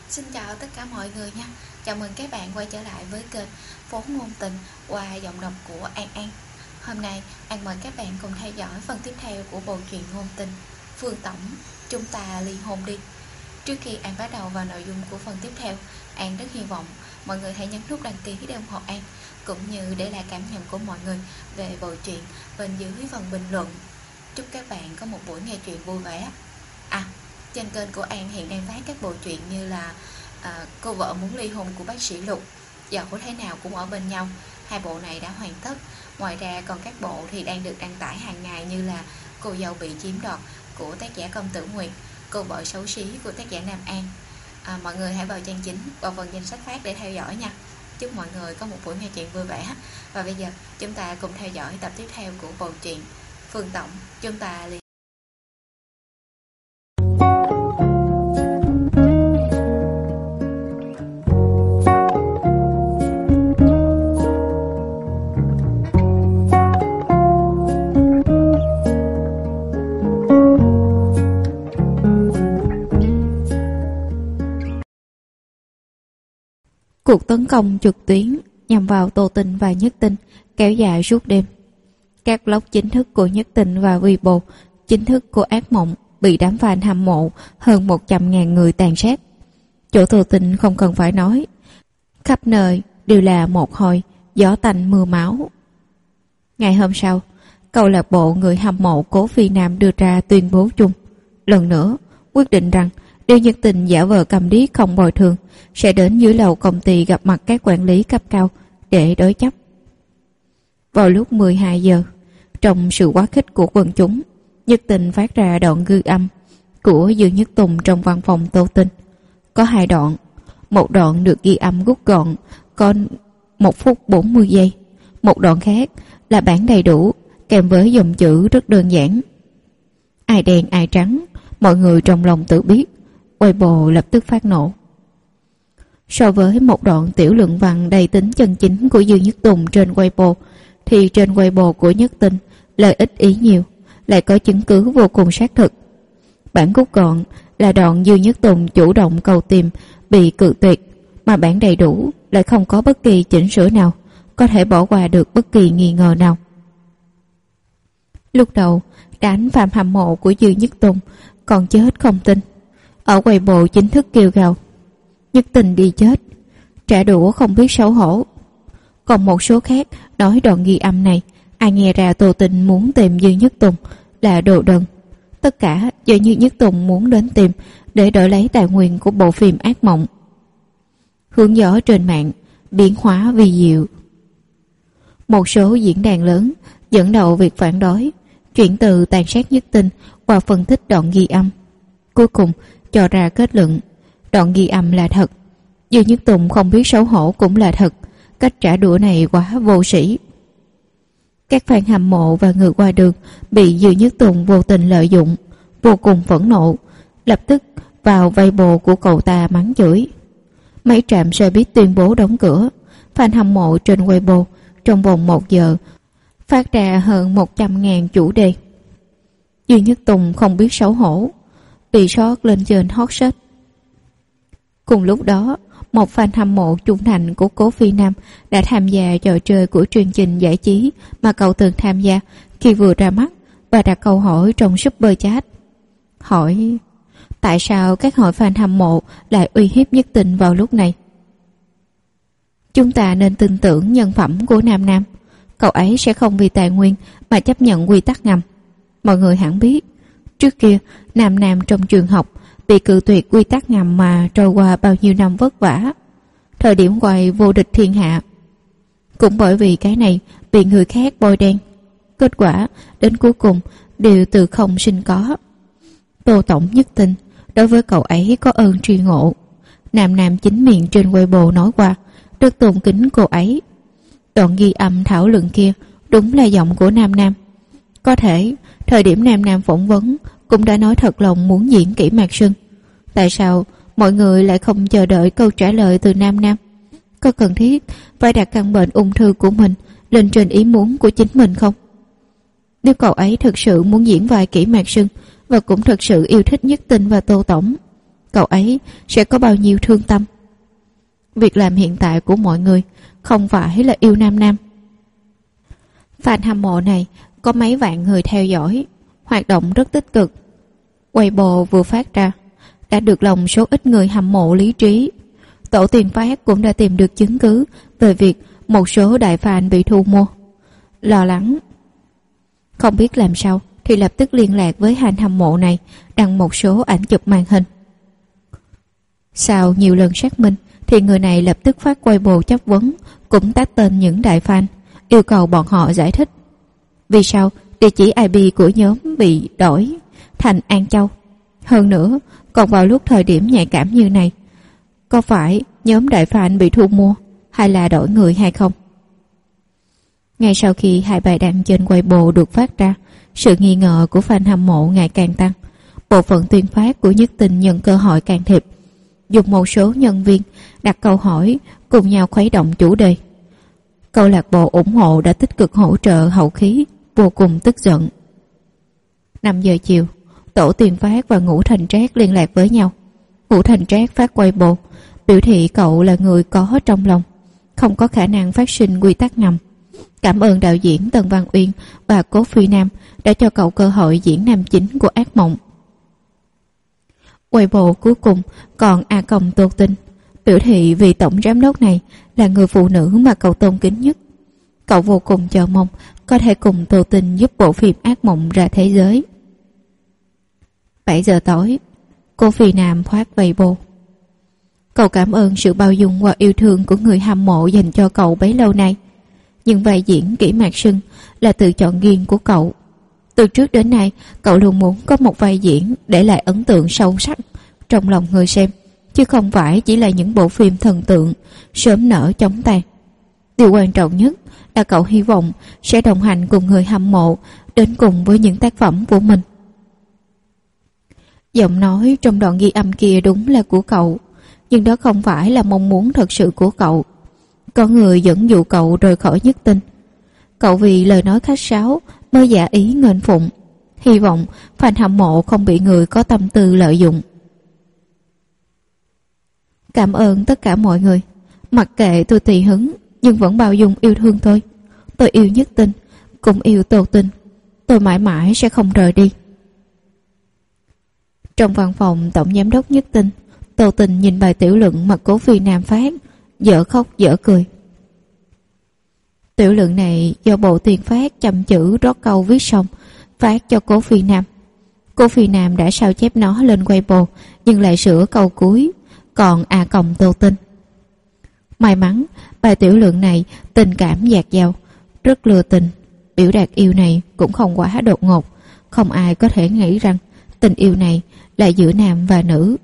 Xin chào tất cả mọi người nha. Chào mừng các bạn quay trở lại với kênh Phố Ngôn Tình qua giọng đọc của An An. Hôm nay An mời các bạn cùng theo dõi phần tiếp theo của bộ truyện ngôn tình Phương Tổng, chúng ta ly hôn đi. Trước khi An bắt đầu vào nội dung của phần tiếp theo, An rất hy vọng mọi người hãy nhấn nút đăng ký để ủng hộ An, cũng như để lại cảm nhận của mọi người về bộ truyện bên dưới phần bình luận. Chúc các bạn có một buổi nghe truyện vui vẻ. Trên kênh của An hiện đang phát các bộ truyện như là Cô vợ muốn ly hôn của bác sĩ Lục, Dẫu thế nào cũng ở bên nhau. Hai bộ này đã hoàn tất. Ngoài ra còn các bộ thì đang được đăng tải hàng ngày như là Cô dâu bị chiếm đoạt của tác giả Công Tử Nguyệt, Cô vợ xấu xí của tác giả Nam An. Mọi người hãy vào trang chính, vào phần danh sách phát để theo dõi nha. Chúc mọi người có một buổi nghe truyện vui vẻ. Và bây giờ chúng ta cùng theo dõi tập tiếp theo của bộ truyện Phương Tổng, chúng ta ly. Cuộc tấn công trực tuyến nhằm vào Tô Tinh và Nhất Tinh kéo dài suốt đêm. Các blog chính thức của Nhất Tinh và Weibo chính thức của Ác Mộng bị đám fan hâm mộ hơn 100.000 người tàn sát. Chỗ Tô Tinh không cần phải nói, khắp nơi đều là một hồi gió tanh mưa máu. Ngày hôm sau, câu lạc bộ người hâm mộ Cố Phi Nam đưa ra tuyên bố chung, lần nữa quyết định rằng nếu Nhất Tinh giả vờ cầm điếc không bồi thường, sẽ đến dưới lầu công ty gặp mặt các quản lý cấp cao để đối chấp. Vào lúc 12 giờ, trong sự quá khích của quần chúng, Nhất Tinh phát ra đoạn ghi âm của Dương Nhất Tùng trong văn phòng Tô Tinh. Có hai đoạn, một đoạn được ghi âm rút gọn, có 1 phút 40 giây. Một đoạn khác là bản đầy đủ, kèm với dòng chữ rất đơn giản. Ai đen ai trắng, mọi người trong lòng tự biết. Weibo lập tức phát nổ. So với một đoạn tiểu luận văn đầy tính chân chính của Dương Nhất Tùng trên Weibo, thì trên Weibo của Nhất Tinh lời ít ý nhiều, lại có chứng cứ vô cùng xác thực. Bản rút gọn là đoạn Dương Nhất Tùng chủ động cầu tìm bị cự tuyệt, mà bản đầy đủ lại không có bất kỳ chỉnh sửa nào có thể bỏ qua được bất kỳ nghi ngờ nào. Lúc đầu, đám fan hâm mộ của Dương Nhất Tùng còn chết không tin. Ở Weibo chính thức kêu gào Nhất Tinh đi chết, trả đũa không biết xấu hổ. Còn một số khác nói đoạn ghi âm này, ai nghe ra Tô Tinh muốn tìm Dương Nhất Tùng là đồ đần. Tất cả do như Nhất Tùng muốn đến tìm để đổi lấy tài nguyên của bộ phim Ác Mộng. Hướng gió trên mạng biến hóa vi diệu. Một số diễn đàn lớn dẫn đầu việc phản đối, chuyển từ tàn sát Nhất Tinh qua phân tích đoạn ghi âm. Cuối cùng cho ra kết luận đoạn ghi âm là thật, Dương Nhất Tùng không biết xấu hổ cũng là thật. Cách trả đũa này quá vô sĩ. Các fan hâm mộ và người qua đường bị Dương Nhất Tùng vô tình lợi dụng, vô cùng phẫn nộ, lập tức vào Weibo của cậu ta mắng chửi. Mấy trạm xe buýt tuyên bố đóng cửa. Fan hâm mộ trên Weibo trong vòng 1 giờ phát ra hơn 100.000 chủ đề. Dương Nhất Tùng không biết xấu hổ, bị sót lên trên hot search. Cùng lúc đó, một fan hâm mộ trung thành của Cố Phi Nam đã tham gia trò chơi của chương trình giải trí mà cậu từng tham gia khi vừa ra mắt và đặt câu hỏi trong Super Chat. Hỏi tại sao các hội fan hâm mộ lại uy hiếp Nhất Tinh vào lúc này? Chúng ta nên tin tưởng nhân phẩm của Nam Nam. Cậu ấy sẽ không vì tài nguyên mà chấp nhận quy tắc ngầm. Mọi người hẳn biết, trước kia Nam Nam trong trường học bị cự tuyệt quy tắc ngầm mà trôi qua bao nhiêu năm vất vả. Thời điểm quay vô địch thiên hạ cũng bởi vì cái này bị người khác bôi đen. Kết quả đến cuối cùng đều từ không sinh có. Tô Tổng Nhất Tinh đối với cậu ấy có ơn tri ngộ. Nam Nam chính miệng trên Weibo nói qua, rất tôn kính cô ấy. Đoạn ghi âm thảo luận kia đúng là giọng của Nam Nam. Có thể thời điểm Nam Nam phỏng vấn cũng đã nói thật lòng muốn diễn kỹ Mạc Sưng. Tại sao mọi người lại không chờ đợi câu trả lời từ Nam Nam? Có cần thiết phải đặt căn bệnh ung thư của mình lên trên ý muốn của chính mình không? Nếu cậu ấy thực sự muốn diễn vai kỹ Mạc Sưng và cũng thực sự yêu thích Nhất Tinh và Tô Tổng, cậu ấy sẽ có bao nhiêu thương tâm. Việc làm hiện tại của mọi người không phải là yêu Nam Nam. Fan hâm mộ này có mấy vạn người theo dõi, hoạt động rất tích cực. Weibo vừa phát ra đã được lòng số ít người hâm mộ lý trí. Tổ tuyên phát cũng đã tìm được chứng cứ về việc một số đại fan bị thu mua. Lo lắng không biết làm sao thì lập tức liên lạc với fan hâm mộ này, đăng một số ảnh chụp màn hình. Sau nhiều lần xác minh thì người này lập tức phát Weibo chất vấn, cũng tag tên những đại fan, yêu cầu bọn họ giải thích vì sao địa chỉ IP của nhóm bị đổi thành An Châu. Hơn nữa, còn vào lúc thời điểm nhạy cảm như này, có phải nhóm đại fan bị thu mua hay là đổi người hay không? Ngay sau khi hai bài đăng trên Weibo được phát ra, sự nghi ngờ của fan hâm mộ ngày càng tăng. Bộ phận tuyên phát của Nhất Tình nhân cơ hội can thiệp, dùng một số nhân viên đặt câu hỏi cùng nhau khuấy động chủ đề. Câu lạc bộ ủng hộ đã tích cực hỗ trợ hậu khí, vô cùng tức giận. 5 giờ chiều, tổ tuyên phát và Ngũ Thành Trác liên lạc với nhau. Ngũ Thành Trác phát Weibo biểu thị cậu là người có trong lòng, không có khả năng phát sinh quy tắc ngầm. Cảm ơn đạo diễn Tần Văn Uyên và Cố Phi Nam đã cho cậu cơ hội diễn nam chính của Ác Mộng. Weibo cuối cùng còn Tô Tinh biểu thị vị tổng giám đốc này là người phụ nữ mà cậu tôn kính nhất. Cậu vô cùng chờ mong có thể cùng Tô Tinh giúp bộ phim Ác Mộng ra thế giới. 7 giờ tối, Cố Phi Nam phát Weibo. Cậu cảm ơn sự bao dung và yêu thương của người hâm mộ dành cho cậu bấy lâu nay. Nhưng vai diễn Kỷ Mạc Sưng là tự chọn riêng của cậu. Từ trước đến nay, cậu luôn muốn có một vai diễn để lại ấn tượng sâu sắc trong lòng người xem, chứ không phải chỉ là những bộ phim thần tượng sớm nở chóng tàn. Điều quan trọng nhất là cậu hy vọng sẽ đồng hành cùng người hâm mộ đến cùng với những tác phẩm của mình. Giọng nói trong đoạn ghi âm kia đúng là của cậu, nhưng đó không phải là mong muốn thật sự của cậu. Có người dẫn dụ cậu rời khỏi Nhất Tinh. Cậu vì lời nói khách sáo mới giả ý nghênh phụng, hy vọng fan hâm mộ không bị người có tâm tư lợi dụng. Cảm ơn tất cả mọi người, mặc kệ tôi tùy hứng nhưng vẫn bao dung yêu thương tôi. Tôi yêu Nhất Tinh, cũng yêu Tô Tinh. Tôi mãi mãi sẽ không rời đi. Trong văn phòng tổng giám đốc Nhất Tinh, Tô Tinh nhìn bài tiểu luận mà Cố Phi Nam phát, dở khóc dở cười. Tiểu luận này do bộ tuyên phát chăm chữ rót câu viết xong, phát cho Cố Phi Nam. Cố Phi Nam đã sao chép nó lên Weibo, nhưng lại sửa câu cuối, còn Tô Tinh. May mắn, bài tiểu luận này tình cảm dạt dào, rất lừa tình. Biểu đạt yêu này cũng không quá đột ngột, không ai có thể nghĩ rằng tình yêu này là giữa nam và nữ.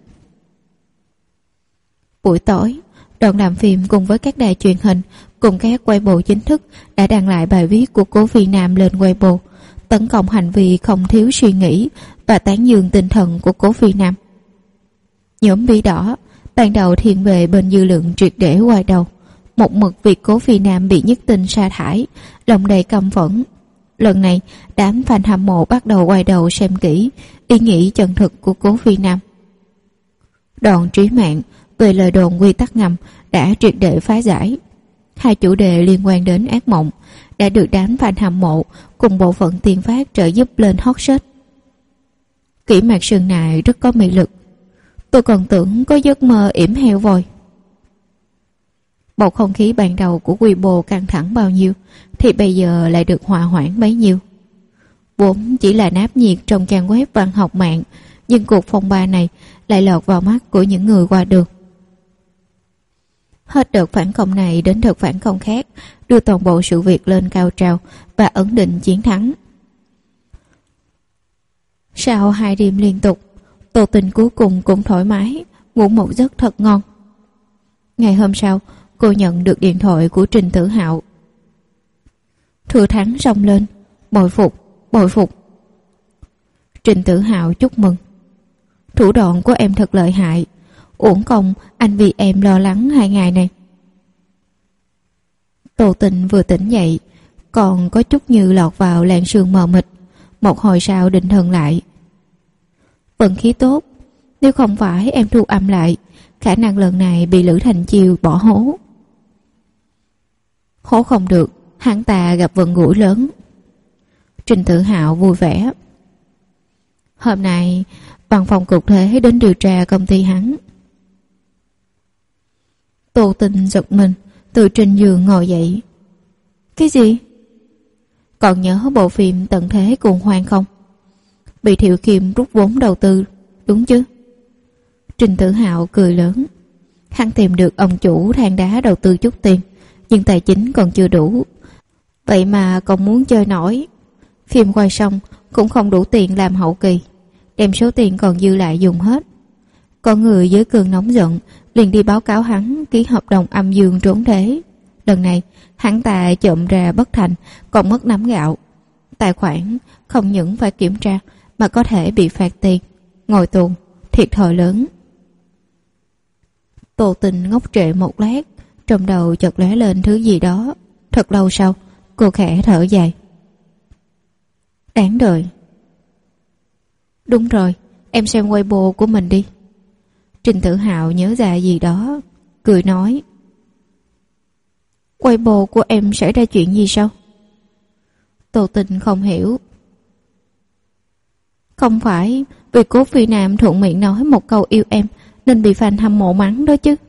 Buổi tối, đoàn làm phim cùng với các đài truyền hình cùng các Weibo chính thức đã đăng lại bài viết của Cố Phi Nam lên Weibo, tấn công hành vi không thiếu suy nghĩ và tán dương tinh thần của Cố Phi Nam. Nhóm Bí Đỏ ban đầu thiên về bên dư luận triệt để quay đầu, một mực việc Cố Phi Nam bị Nhất Tinh sa thải, lòng đầy căm phẫn. Lần này, đám fan hâm mộ bắt đầu quay đầu xem kỹ ý nghĩ chân thực của Cố Phi Nam. Đòn trí mạng về lời đồn quy tắc ngầm đã triệt để phá giải. Hai chủ đề liên quan đến Ác Mộng đã được đám fan hâm mộ cùng bộ phận tuyên phát trợ giúp lên hot search. Kỷ Mạc Sưng này rất có mị lực. Tôi còn tưởng có giấc mơ yểm heo vòi. Bầu không khí ban đầu của Weibo căng thẳng bao nhiêu thì bây giờ lại được hòa hoãn bấy nhiêu. Vốn chỉ là náo nhiệt trong trang web văn học mạng, nhưng cuộc phong ba này lại lọt vào mắt của những người qua đường. Hết đợt phản công này đến đợt phản công khác, đưa toàn bộ sự việc lên cao trào và ấn định chiến thắng. Sau 2 đêm liên tục, Tô Tinh cuối cùng cũng thoải mái, ngủ một giấc thật ngon. Ngày hôm sau, cô nhận được điện thoại của Trình Tử Hạo. Thừa Thắng rống lên, bội phục, bội phục. Trình Tử Hạo chúc mừng. Thủ đoạn của em thật lợi hại, uổng công anh vì em lo lắng 2 ngày này. Tô Tinh vừa tỉnh dậy, còn có chút như lọt vào làn sương mờ mịt, một hồi sau định thần lại. Vận khí tốt, Nếu không phải em thu âm lại, khả năng lần này bị Lữ Thành Chiêu bỏ hố. Hố không được, hắn ta gặp vận rủi lớn. Trình Tử Hạo vui vẻ. Hôm nay văn phòng cục thuế đến điều tra công ty hắn. Tô Tinh giật mình, từ trên giường ngồi dậy. Cái gì? Còn nhớ bộ phim Tận Thế Cuồng Hoang không? Bị Thiệu Kim rút vốn đầu tư, đúng chứ? Trình Tử Hạo cười lớn. Hắn tìm được ông chủ than đá đầu tư chút tiền, nhưng tài chính còn chưa đủ. Vậy mà còn muốn chơi nổi. Phim quay xong cũng không đủ tiền làm hậu kỳ, đem số tiền còn dư lại dùng hết. Có người với cơn nóng giận liền đi báo cáo hắn ký hợp đồng âm dương trốn thuế. Lần này hắn ta trộm ra bất thành, còn mất nắm gạo. Tài khoản không những phải kiểm tra mà có thể bị phạt tiền, ngồi tù, thiệt thòi lớn. Tô Tình ngốc trệ một lát, trong đầu chợt lóe lên thứ gì đó. Thật lâu sau, cô khẽ thở dài. Đáng đời. Đúng rồi, em xem Weibo của mình đi. Trình Tử Hạo nhớ ra gì đó, cười nói. Weibo của em xảy ra chuyện gì sao? Tô Tình không hiểu. Không phải vì Cố Phi Nam thuận miệng nói một câu yêu em nên bị fan hâm mộ mắng đó chứ.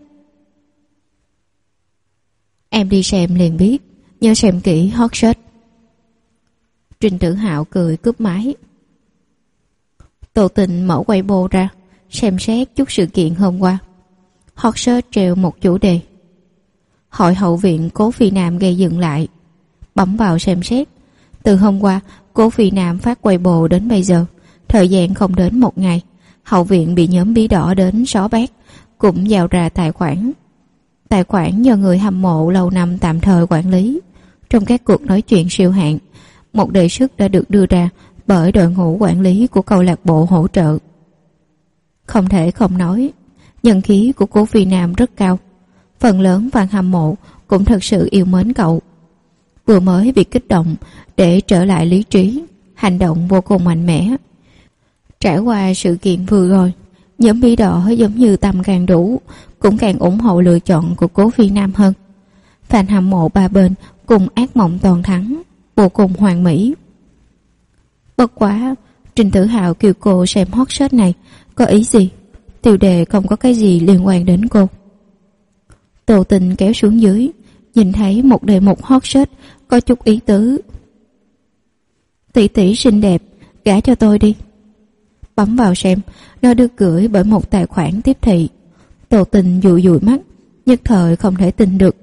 Em đi xem liền biết, nhớ xem kỹ hot search. Trình Tử Hạo cười cướp máy. Tô Tình mở Weibo ra, xem xét chút sự kiện hôm qua. Hot search treo một chủ đề: Hội hậu viện Cố Phi Nam gây dựng lại. Bấm vào xem xét. Từ hôm qua Cố Phi Nam phát Weibo đến bây giờ, thời gian không đến một ngày, hậu viện bị nhóm bí đỏ đến xóa bát, cũng giao ra tài khoản. Tài khoản do người hâm mộ lâu năm tạm thời quản lý. Trong các cuộc nói chuyện siêu hạn, một đề xuất đã được đưa ra bởi đội ngũ quản lý của câu lạc bộ hỗ trợ. Không thể không nói, nhân khí của Cố Phi Nam rất cao. Phần lớn fan hâm mộ cũng thật sự yêu mến cậu. Vừa mới bị kích động để trở lại lý trí, hành động vô cùng mạnh mẽ. Trải qua sự kiện vừa rồi, nhóm bí đỏ giống như tâm càng đủ, cũng càng ủng hộ lựa chọn của Cố Phi Nam hơn. Fan hâm mộ ba bên cùng ác mộng toàn thắng, vô cùng hoàn mỹ. Bất quá, Trình Tử Hạo kêu cô xem hot search này có ý gì? Tiêu đề không có cái gì liên quan đến cô. Tô Tình kéo xuống dưới, nhìn thấy một đề mục hot search có chút ý tứ. Tỷ tỷ xinh đẹp, gả cho tôi đi. Bấm vào xem, nó được gửi bởi một tài khoản tiếp thị. Tô Tình dụi dụi mắt, nhất thời không thể tin được.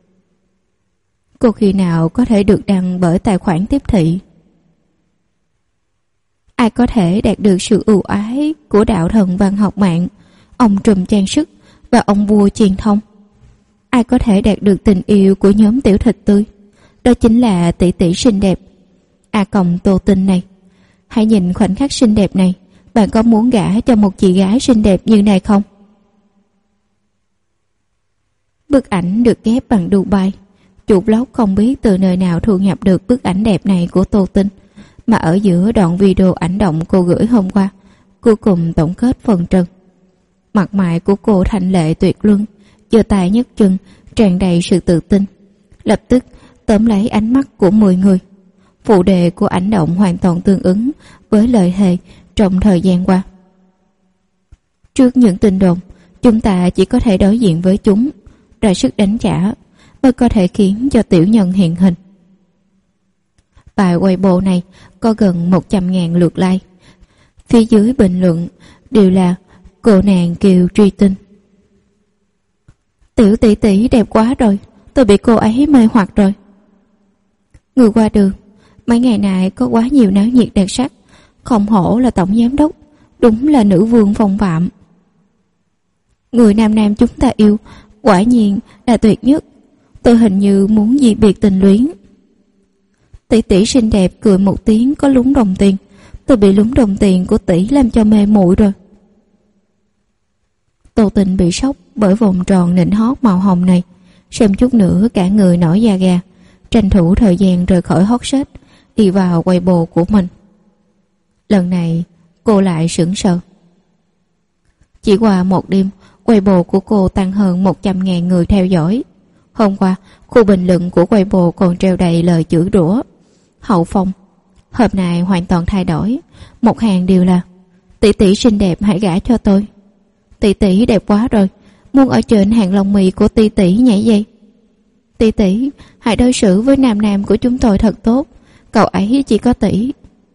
Cô khi nào có thể được đăng bởi tài khoản tiếp thị? Ai có thể đạt được sự ưu ái của đạo thần văn học mạng, ông trùm trang sức và ông vua truyền thông? Ai có thể đạt được tình yêu của nhóm tiểu thịt tươi? Đó chính là tỷ tỷ xinh đẹp. Tô Tình này, hãy nhìn khoảnh khắc xinh đẹp này. Bạn có muốn gả cho một chị gái xinh đẹp như này không? Bức ảnh được ghép bằng Dubai. Chủ blog không biết từ nơi nào thu nhập được bức ảnh đẹp này của Tô Tình, mà ở giữa đoạn video ảnh động cô gửi hôm qua, cuối cùng tổng kết phần trần. Mặt mày của cô thanh lệ tuyệt luân, giơ tay nhấc chân, tràn đầy sự tự tin, lập tức tóm lấy ánh mắt của 10 người. Phụ đề của ảnh động hoàn toàn tương ứng với lời thề trong thời gian qua. Trước những tin đồn, chúng ta chỉ có thể đối diện với chúng, ra sức đánh trả mới có thể khiến cho tiểu nhân hiện hình. Bài Weibo này có gần 100.000 lượt like. Phía dưới bình luận đều là cô nàng Kiều truy tinh. Tiểu tỷ tỷ đẹp quá rồi, tôi bị cô ấy mê hoặc rồi. Người qua đường, mấy ngày này có quá nhiều náo nhiệt đặc sắc, không hổ là tổng giám đốc, đúng là nữ vương phong phạm. Người nam nam chúng ta yêu quả nhiên là tuyệt nhất, tôi hình như muốn dị biệt tình luyến. Tỷ tỷ xinh đẹp cười một tiếng có lúng đồng tiền, tôi bị lúng đồng tiền của tỷ làm cho mê muội rồi. Tô Tình bị sốc bởi vòng tròn nịnh hót màu hồng này, xem chút nữa cả người nổi da gà, tranh thủ thời gian rời khỏi hot search, đi vào Weibo của mình. Lần này cô lại sững sờ. Chỉ qua một đêm, Weibo của cô tăng hơn 100.000 người theo dõi. Hôm qua, khu bình luận của Weibo còn treo đầy lời chửi rủa. Hậu phong. Hôm nay hoàn toàn thay đổi. Một hàng đều là: tỷ tỷ xinh đẹp, hãy gả cho tôi. Tỷ tỷ đẹp quá rồi, muốn ở trên hàng lông mì của tỷ tỷ nhảy dây. Tỷ tỷ, hãy đối xử với nam nam của chúng tôi thật tốt, cậu ấy chỉ có tỷ.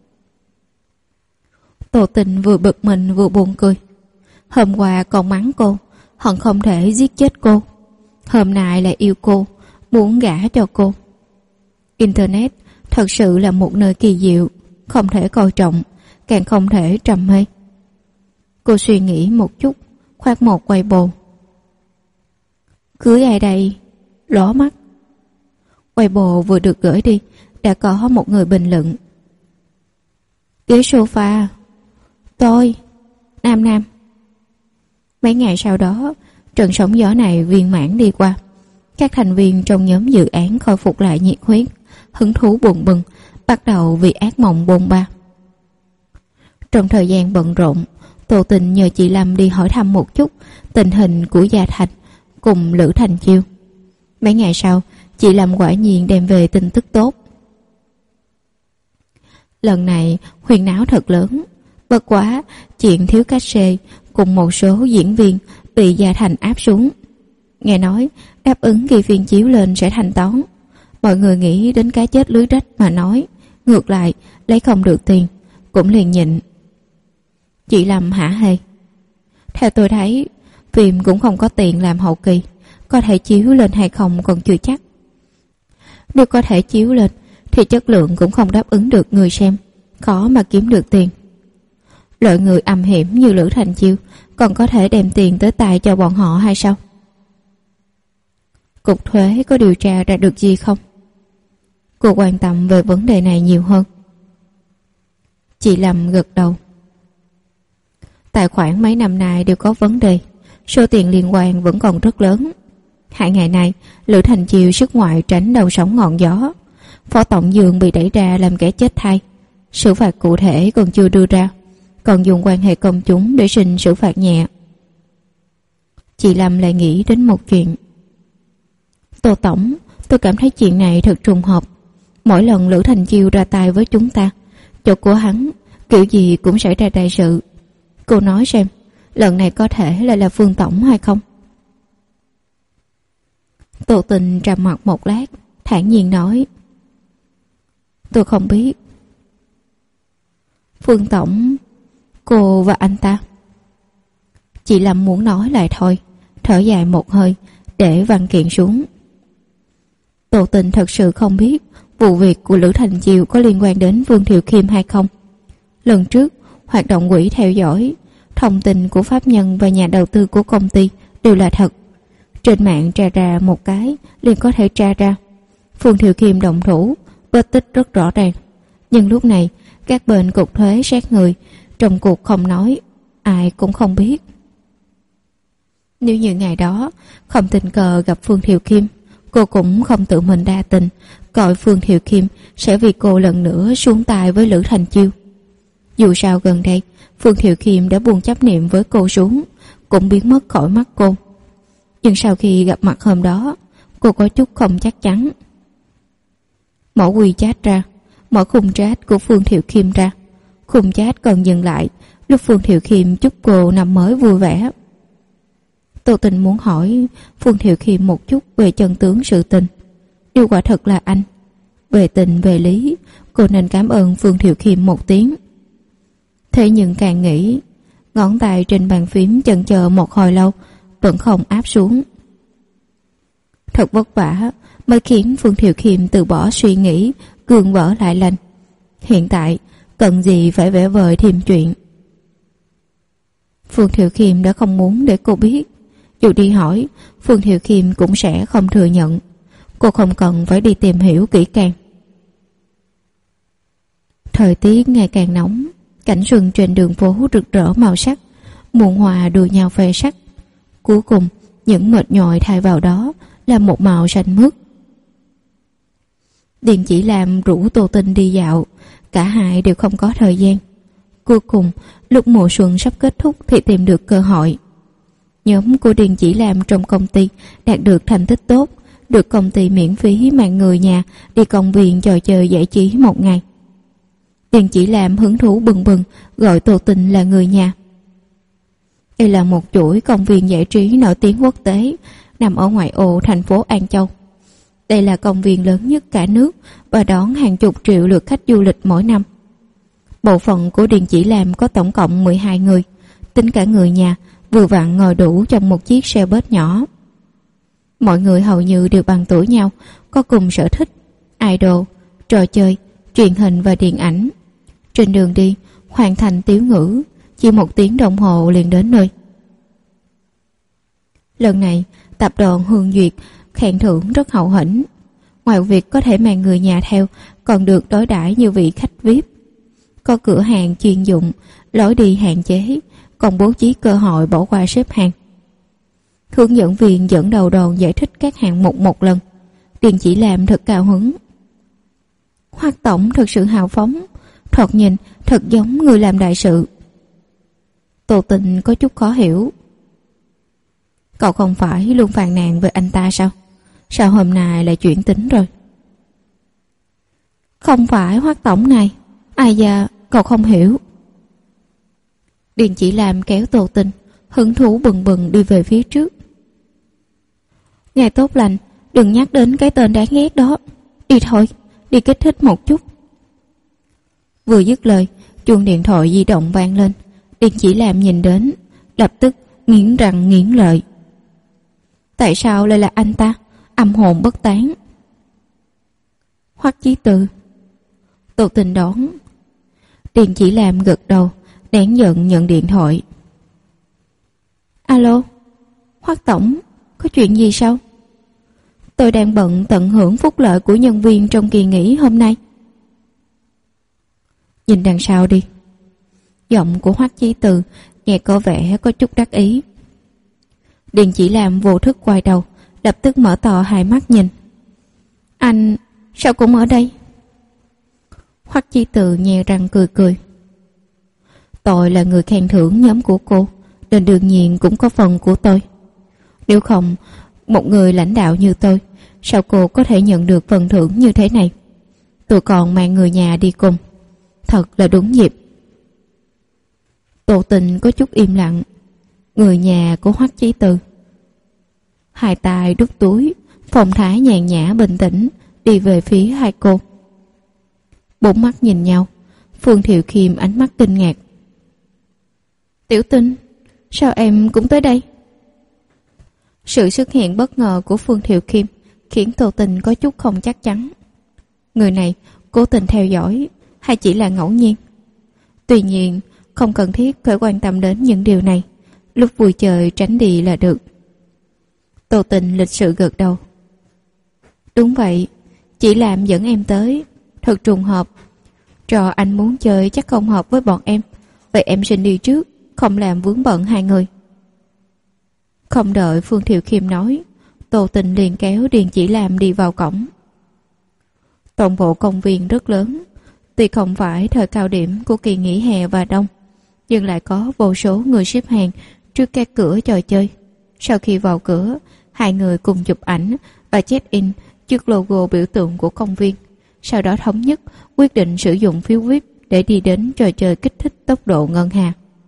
Tô Tình vừa bực mình vừa buồn cười. Hôm qua còn mắng cô, hận không thể giết chết cô. Hôm nay lại yêu cô, muốn gả cho cô. Internet thật sự là một nơi kỳ diệu, không thể coi trọng, càng không thể trầm mê. Cô suy nghĩ một chút, khoác một Weibo. Cưới ai đây? Ló mắt. Weibo vừa được gửi đi, đã có một người bình luận: ghế sofa. Tôi. Nam Nam. Mấy ngày sau đó, trận sóng gió này viên mãn đi qua. Các thành viên trong nhóm dự án khôi phục lại nhiệt huyết, hứng thú bừng bừng, bắt đầu vì ác mộng bôn ba. Trong thời gian bận rộn, Tô Tình nhờ chị Lâm đi hỏi thăm một chút tình hình của Gia Thành cùng Lữ Thành Chiêu. Mấy ngày sau, chị Lâm quả nhiên đem về tin tức tốt. Lần này huyên náo thật lớn, bất quá chuyện thiếu cách xê cùng một số diễn viên bị Gia Thành áp xuống. Nghe nói đáp ứng khi phim chiếu lên sẽ thanh toán. Mọi người nghĩ đến cái chết lưới rách mà nói, ngược lại lấy không được tiền, cũng liền nhịn. Chị Lâm hả hê: theo tôi thấy, phim cũng không có tiền làm hậu kỳ, có thể chiếu lên hay không còn chưa chắc. Nếu có thể chiếu lên thì chất lượng cũng không đáp ứng được người xem, khó mà kiếm được tiền. Loại người âm hiểm như Lữ Thành Chiêu còn có thể đem tiền tới tay cho bọn họ hay sao? Cục thuế có điều tra ra được gì không? Cô quan tâm về vấn đề này nhiều hơn. Chị Lâm gật đầu. Tài khoản mấy năm nay đều có vấn đề, số tiền liên quan vẫn còn rất lớn. 2 ngày nay, Lữ Thành Chiêu xuất ngoại tránh đầu sóng ngọn gió. Phó Tổng Dương bị đẩy ra làm kẻ chết thay. Xử phạt cụ thể còn chưa đưa ra, còn dùng quan hệ công chúng để xin xử phạt nhẹ. Chị Lâm lại nghĩ đến một chuyện. Tô Tổng, tôi cảm thấy chuyện này thật trùng hợp. Mỗi lần Lữ Thành Chiêu ra tay với chúng ta, chỗ của hắn kiểu gì cũng xảy ra đại sự. Cô nói xem, lần này có thể lại là Phương Tổng hay không? Tô Tình trầm mặc một lát, thản nhiên nói: tôi không biết. Phương Tổng, cô và anh ta. Chị Lâm muốn nói lại thôi, thở dài một hơi để văn kiện xuống. Tô Tình thật sự không biết vụ việc của Lữ Thành Chiêu có liên quan đến Vương Thiệu Kim hay không. Lần trước, hoạt động quỹ theo dõi, thông tin của pháp nhân và nhà đầu tư của công ty đều là thật. Trên mạng tra ra một cái liền có thể tra ra. Vương Thiệu Kim động thủ, vết tích rất rõ ràng. Nhưng lúc này, các bên cục thuế sát người, trong cuộc không nói, ai cũng không biết. Nếu như ngày đó không tình cờ gặp Phương Thiệu Kim, cô cũng không tự mình đa tình, gọi Phương Thiệu Kim sẽ vì cô lần nữa xuống tay với Lữ Thành Chiêu. Dù sao gần đây, Phương Thiệu Kim đã buông chấp niệm với cô xuống, cũng biến mất khỏi mắt cô. Nhưng sau khi gặp mặt hôm đó, cô có chút không chắc chắn. Mở WeChat ra, mở khung chat của Phương Thiệu Kim ra. Khung chat còn dừng lại lúc Phương Thiệu Kim chúc cô năm mới vui vẻ. Tô Tình muốn hỏi Phương Thiệu Kim một chút về chân tướng sự tình. Điều quả thật là anh. Về tình về lý, cô nên cảm ơn Phương Thiệu Kim một tiếng. Thế nhưng càng nghĩ, ngón tay trên bàn phím chần chờ một hồi lâu vẫn không áp xuống. Thật vất vả mới khiến Phương Thiệu Kim từ bỏ suy nghĩ gương vỡ lại lành. Hiện tại cần gì phải vẽ vời thêm chuyện. Phương Thiệu Kim đã không muốn để cô biết. Dù đi hỏi, Phương Thiệu Kim cũng sẽ không thừa nhận. Cô không cần phải đi tìm hiểu kỹ càng. Thời tiết ngày càng nóng, cảnh xuân trên đường phố rực rỡ màu sắc, muôn hoa đua nhau khoe sắc. Cuối cùng, những mệt nhòi thay vào đó là một màu xanh mướt. Điền Chỉ Lam rủ Tô Tình đi dạo, cả hai đều không có thời gian. Cuối cùng, lúc mùa xuân sắp kết thúc thì tìm được cơ hội. Nhóm của Điền Chỉ Làm trong công ty đạt được thành tích tốt, được công ty miễn phí mang người nhà đi công viên trò chơi giải trí một ngày. Điền Chỉ Làm hứng thú bừng bừng gọi Tô Tình là người nhà. Đây là một chuỗi công viên giải trí nổi tiếng quốc tế nằm ở ngoại ô thành phố An Châu. Đây là công viên lớn nhất cả nước và đón hàng chục triệu lượt khách du lịch mỗi năm. Bộ phận của Điền Chỉ Làm có tổng cộng 12 người, tính cả người nhà, vừa vặn ngồi đủ trong một chiếc xe bus nhỏ. Mọi người hầu như đều bằng tuổi nhau, có cùng sở thích, idol, trò chơi, truyền hình và điện ảnh. Trên đường đi, hoàn thành tiểu ngữ, chỉ 1 tiếng đồng hồ liền đến nơi. Lần này, tập đoàn Hương Duyệt khen thưởng rất hậu hĩnh. Ngoài việc có thể mang người nhà theo, còn được đối đãi như vị khách VIP. Có cửa hàng chuyên dụng, lối đi hạn chế, còn bố trí cơ hội bỏ qua xếp hàng. Hướng dẫn viên dẫn đầu đoàn giải thích các hạng mục một lần. Điền Chỉ Làm thật cao hứng. Hoắc tổng thật sự hào phóng, thoạt nhìn thật giống người làm đại sự. Tô Tình có chút khó hiểu. Cậu không phải luôn phàn nàn về anh ta sao? Sao hôm nay lại chuyển tính rồi? Không phải Hoắc tổng này. Ai da, cậu không hiểu. Điền Chỉ Làm kéo Tô Tình, hứng thú bừng bừng đi về phía trước. Ngài tốt lành, đừng nhắc đến cái tên đáng ghét đó. Đi thôi, đi kích thích một chút. Vừa dứt lời, chuông điện thoại di động vang lên. Điền Chỉ Làm nhìn đến, lập tức nghiến răng nghiến lợi. Tại sao lại là anh ta? Âm hồn bất tán. Hoắc Chí Từ. Tô Tình đón. Điền Chỉ Làm gật đầu, đáng giận nhận điện thoại. Alo, Hoắc tổng, có chuyện gì sao? Tôi đang bận tận hưởng phúc lợi của nhân viên trong kỳ nghỉ hôm nay. Nhìn đằng sau đi. Giọng của Hoắc Chí Từ nghe có vẻ có chút đắc ý. Điền Chỉ Làm vô thức quay đầu, lập tức mở to hai mắt nhìn. Anh sao cũng ở đây? Hoắc Chí Từ nhè răng cười cười. Tôi là người khen thưởng nhóm của cô, nên đương nhiên cũng có phần của tôi. Nếu không, một người lãnh đạo như tôi, sao cô có thể nhận được phần thưởng như thế này? Tôi còn mang người nhà đi cùng. Thật là đúng dịp. Tô Tình có chút im lặng. Người nhà của Hoắc Chí Từ. Hai tay đút túi, phong thái nhàn nhã bình tĩnh đi về phía hai cô. Bốn mắt nhìn nhau. Phương Thiệu Khiêm ánh mắt kinh ngạc. Tiểu Tinh, sao em cũng tới đây? Sự xuất hiện bất ngờ của Phương Thiệu Khiêm khiến Tô Tình có chút không chắc chắn. Người này cố tình theo dõi hay chỉ là ngẫu nhiên? Tuy nhiên, không cần thiết phải quan tâm đến những điều này. Lúc vui chơi tránh đi là được. Tô Tình lịch sự gật đầu. Đúng vậy, chỉ làm dẫn em tới. Thật trùng hợp. Trò anh muốn chơi chắc không hợp với bọn em. Vậy em xin đi trước, không làm vướng bận hai người. Không đợi Phương Thiệu Khiêm nói, Tô Tình liền kéo Điền Chỉ Làm đi vào cổng. Toàn bộ công viên rất lớn. Tuy không phải thời cao điểm của kỳ nghỉ hè và đông, nhưng lại có vô số người xếp hàng trước các cửa trò chơi. Sau khi vào cửa, hai người cùng chụp ảnh và check-in trước logo biểu tượng của công viên. Sau đó thống nhất quyết định sử dụng phiếu VIP để đi đến trò chơi kích thích tốc độ ngân hà.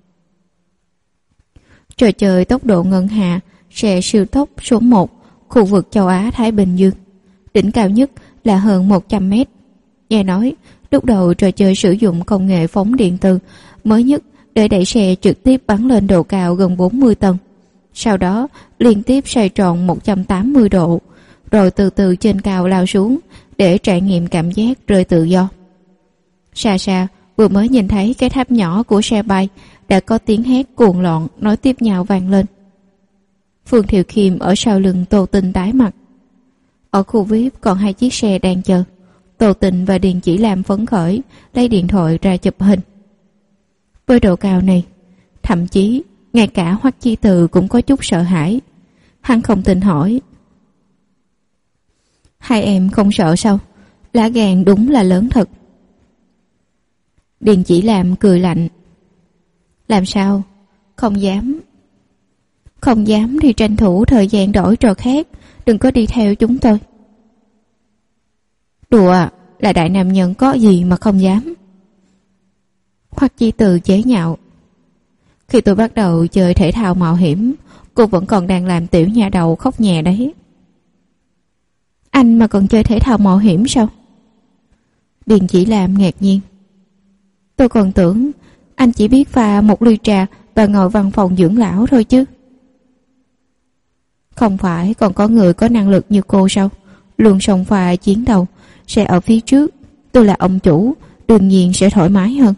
Trò chơi tốc độ ngân hà sẽ siêu tốc số 1 khu vực châu Á Thái Bình Dương. Đỉnh cao nhất là hơn 100 mét. Nghe nói, lúc đầu trò chơi sử dụng công nghệ phóng điện từ mới nhất để đẩy xe trực tiếp bắn lên độ cao gần 40 tầng. Sau đó, liên tiếp xoay tròn 180 độ, rồi từ từ trên cao lao xuống để trải nghiệm cảm giác rơi tự do. Xa xa, vừa mới nhìn thấy cái tháp nhỏ của xe bay, đã có tiếng hét cuồng loạn nối tiếp nhau vang lên. Phương Thiệu Khiêm ở sau lưng Tô Tình tái mặt. Ở khu VIP còn hai chiếc xe đang chờ. Tô Tình và Điền Chỉ Làm phấn khởi lấy điện thoại ra chụp hình. Với độ cao này, thậm chí ngay cả Hoắc Chí Từ cũng có chút sợ hãi. Hắn không tin hỏi, hai em không sợ sao? Lá gan đúng là lớn thật. Điền Chỉ Làm cười lạnh. Làm sao? Không dám. Không dám thì tranh thủ thời gian đổi trò khác, đừng có đi theo chúng tôi. Đùa à, là đại nam nhân có gì mà không dám. Hoắc Chi Từ chế nhạo. Khi tôi bắt đầu chơi thể thao mạo hiểm, cô vẫn còn đang làm tiểu nhà đầu khóc nhè đấy. Anh mà còn chơi thể thao mạo hiểm sao? Điền Chỉ Lam ngạc nhiên. Tôi còn tưởng anh chỉ biết pha một ly trà và ngồi văn phòng dưỡng lão thôi chứ. Không phải còn có người có năng lực như cô sao? Luôn xông pha chiến đấu, sẽ ở phía trước. Tôi là ông chủ, đương nhiên sẽ thoải mái hơn.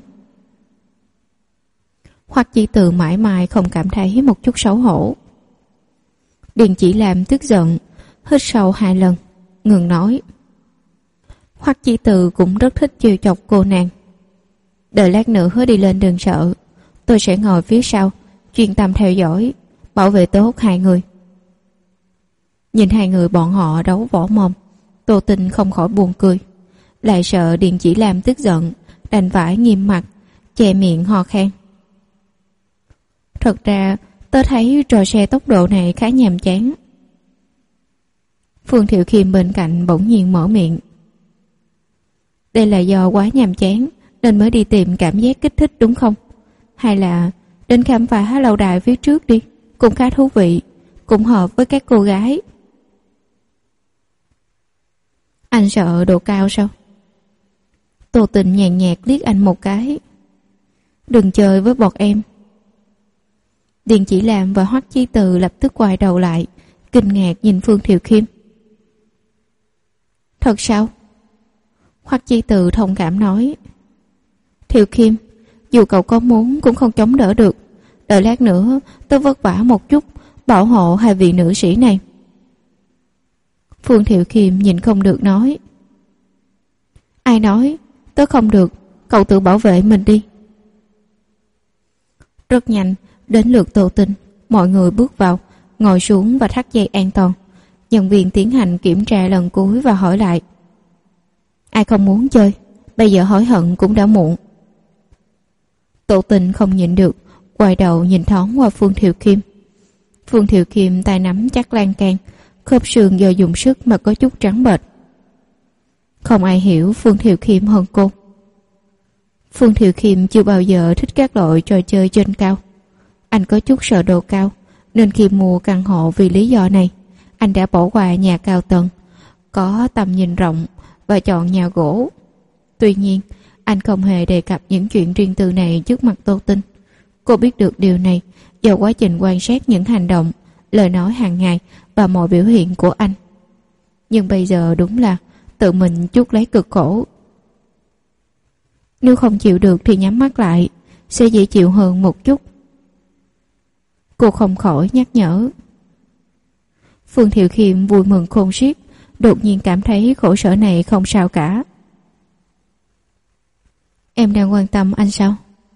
Hoắc Chi Từ mãi mãi không cảm thấy một chút xấu hổ. Điền Chỉ Lam tức giận, hít sâu 2 lần, ngừng nói. Hoắc Chi Từ cũng rất thích chiều chọc cô nàng. Đợi lát nữa đi lên đừng sợ, tôi sẽ ngồi phía sau, chuyên tâm theo dõi, bảo vệ tốt 2 người. Nhìn 2 người bọn họ đấu võ mồm, Tô Tinh không khỏi buồn cười, lại sợ Điền Chỉ Lam tức giận, đành phải nghiêm mặt, che miệng ho khan. Thật ra, tớ thấy trò xe tốc độ này khá nhàm chán. Phương Thiệu Khiêm bên cạnh bỗng nhiên mở miệng. Đây là do quá nhàm chán nên mới đi tìm cảm giác kích thích đúng không? Hay là đến khám phá lâu đài phía trước đi, cũng khá thú vị, cũng hợp với các cô gái. Anh sợ độ cao sao? Tô Tình nhàn nhạt liếc anh một cái. Đừng chơi với bọt em. Điền Chỉ Lam và Hoắc Chi Từ lập tức quay đầu lại, kinh ngạc nhìn Phương Thiệu Khiêm. Thật sao? Hoắc Chi Từ thông cảm nói. Thiệu Khiêm, dù cậu có muốn cũng không chống đỡ được. Đợi lát nữa tớ vất vả một chút, bảo hộ 2 vị nữ sĩ này. Phương Thiệu Khiêm nhìn không được nói. Ai nói? Tớ không được, cậu tự bảo vệ mình đi. Rất nhanh, đến lượt Tô Tinh, mọi người bước vào, ngồi xuống và thắt dây an toàn. Nhân viên tiến hành kiểm tra lần cuối và hỏi lại. Ai không muốn chơi, bây giờ hối hận cũng đã muộn. Tô Tinh không nhịn được, quay đầu nhìn thoáng qua Phương Thiệu Khiêm. Phương Thiệu Khiêm tay nắm chắc lan can, khớp xương do dùng sức mà có chút trắng bệch. Không ai hiểu Phương Thiệu Khiêm hơn cô. Phương Thiệu Khiêm chưa bao giờ thích các loại trò chơi trên cao. Anh có chút sợ độ cao, nên khi mua căn hộ vì lý do này, anh đã bỏ qua nhà cao tầng, có tầm nhìn rộng và chọn nhà gỗ. Tuy nhiên, anh không hề đề cập những chuyện riêng tư này trước mặt Tô Tinh. Cô biết được điều này do quá trình quan sát những hành động, lời nói hàng ngày và mọi biểu hiện của anh. Nhưng bây giờ đúng là tự mình chuốc lấy cực khổ. Nếu không chịu được thì nhắm mắt lại, sẽ dễ chịu hơn một chút. Cô không khỏi nhắc nhở. Phương Thiệu Khiêm vui mừng khôn xiết, đột nhiên cảm thấy khổ sở này không sao cả. Em đang quan tâm anh sao?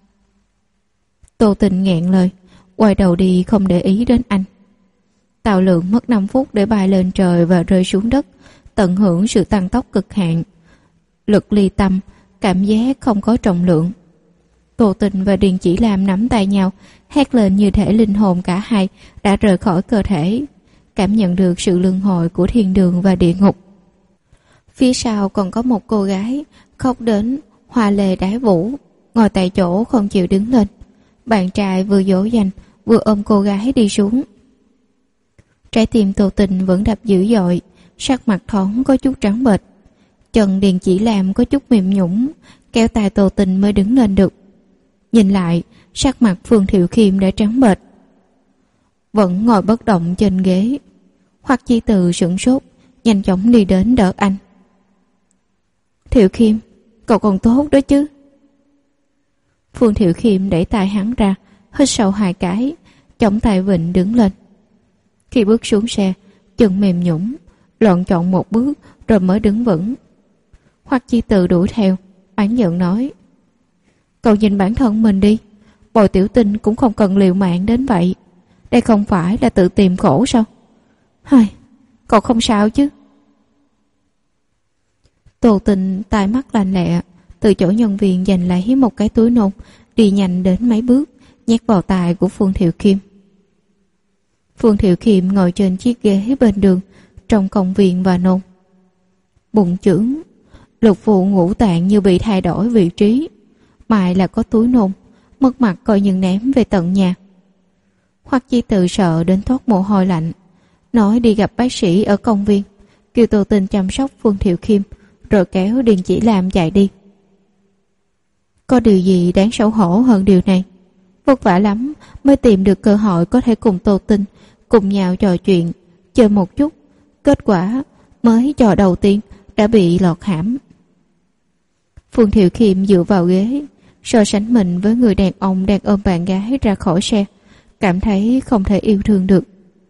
Tô Tình nghẹn lời, quay đầu đi không để ý đến anh. Tào Lượng mất 5 phút để bay lên trời và rơi xuống đất, tận hưởng sự tăng tốc cực hạn. Lực ly tâm, cảm giác không có trọng lượng. Tô Tình và Điền Chỉ Lam nắm tay nhau, hét lên như thể linh hồn cả hai đã rời khỏi cơ thể, cảm nhận được sự luân hồi của thiên đường và địa ngục. Phía sau còn có một cô gái khóc đến hoa lê đái vũ, ngồi tại chỗ không chịu đứng lên. Bạn trai vừa dỗ dành vừa ôm cô gái đi xuống. Trái tim Tô Tình vẫn đập dữ dội, sắc mặt thoáng có chút trắng bệch. Chân Điền Chỉ Lam có chút mềm nhũn, kéo tay Tô Tình mới đứng lên được. Nhìn lại, sắc mặt Phương Thiệu Khiêm đã trắng bệch, vẫn ngồi bất động trên ghế. Hoắc Chi Từ sửng sốt, nhanh chóng đi đến đỡ anh. Thiệu Khiêm, cậu còn tốt đó chứ? Phương Thiệu Khiêm đẩy tay hắn ra, hít sâu 2 cái, chống tay vịn đứng lên. Khi bước xuống xe, chân mềm nhũn, loạn chọn một bước rồi mới đứng vững. Hoắc Chi Từ đuổi theo, oán giận nói. Cậu nhìn bản thân mình đi, Bồi Tiểu Tinh cũng không cần liều mạng đến vậy. Đây không phải là tự tìm khổ sao? Hây, cậu không sao chứ? Tô Tình tai mắt lạnh lẹ, từ chỗ nhân viên giành lấy một cái túi nôn, đi nhanh đến mấy bước, nhét vào tai của Phương Thiệu Khiêm. Phương Thiệu Kiệm ngồi trên chiếc ghế bên đường trong công viên và nôn. Bụng chướng, lục phủ ngũ tạng như bị thay đổi vị trí, mai là có túi nôn, mất mặt coi như ném về tận nhà. Hoắc Chí Từ sợ đến thoát mồ hôi lạnh, nói đi gặp bác sĩ ở công viên, kêu Tô Tinh chăm sóc Phương Thiệu Kiệm, rồi kéo Điền Chỉ Lam chạy đi. Có điều gì đáng xấu hổ hơn điều này? Vất vả lắm mới tìm được cơ hội có thể cùng Tô Tinh cùng nhau trò chuyện, chơi một chút, kết quả mới trò đầu tiên đã bị lọt hãm. Phương Thiệu Kiệm dựa vào ghế, so sánh mình với người đàn ông đang ôm bạn gái ra khỏi xe, cảm thấy không thể yêu thương được.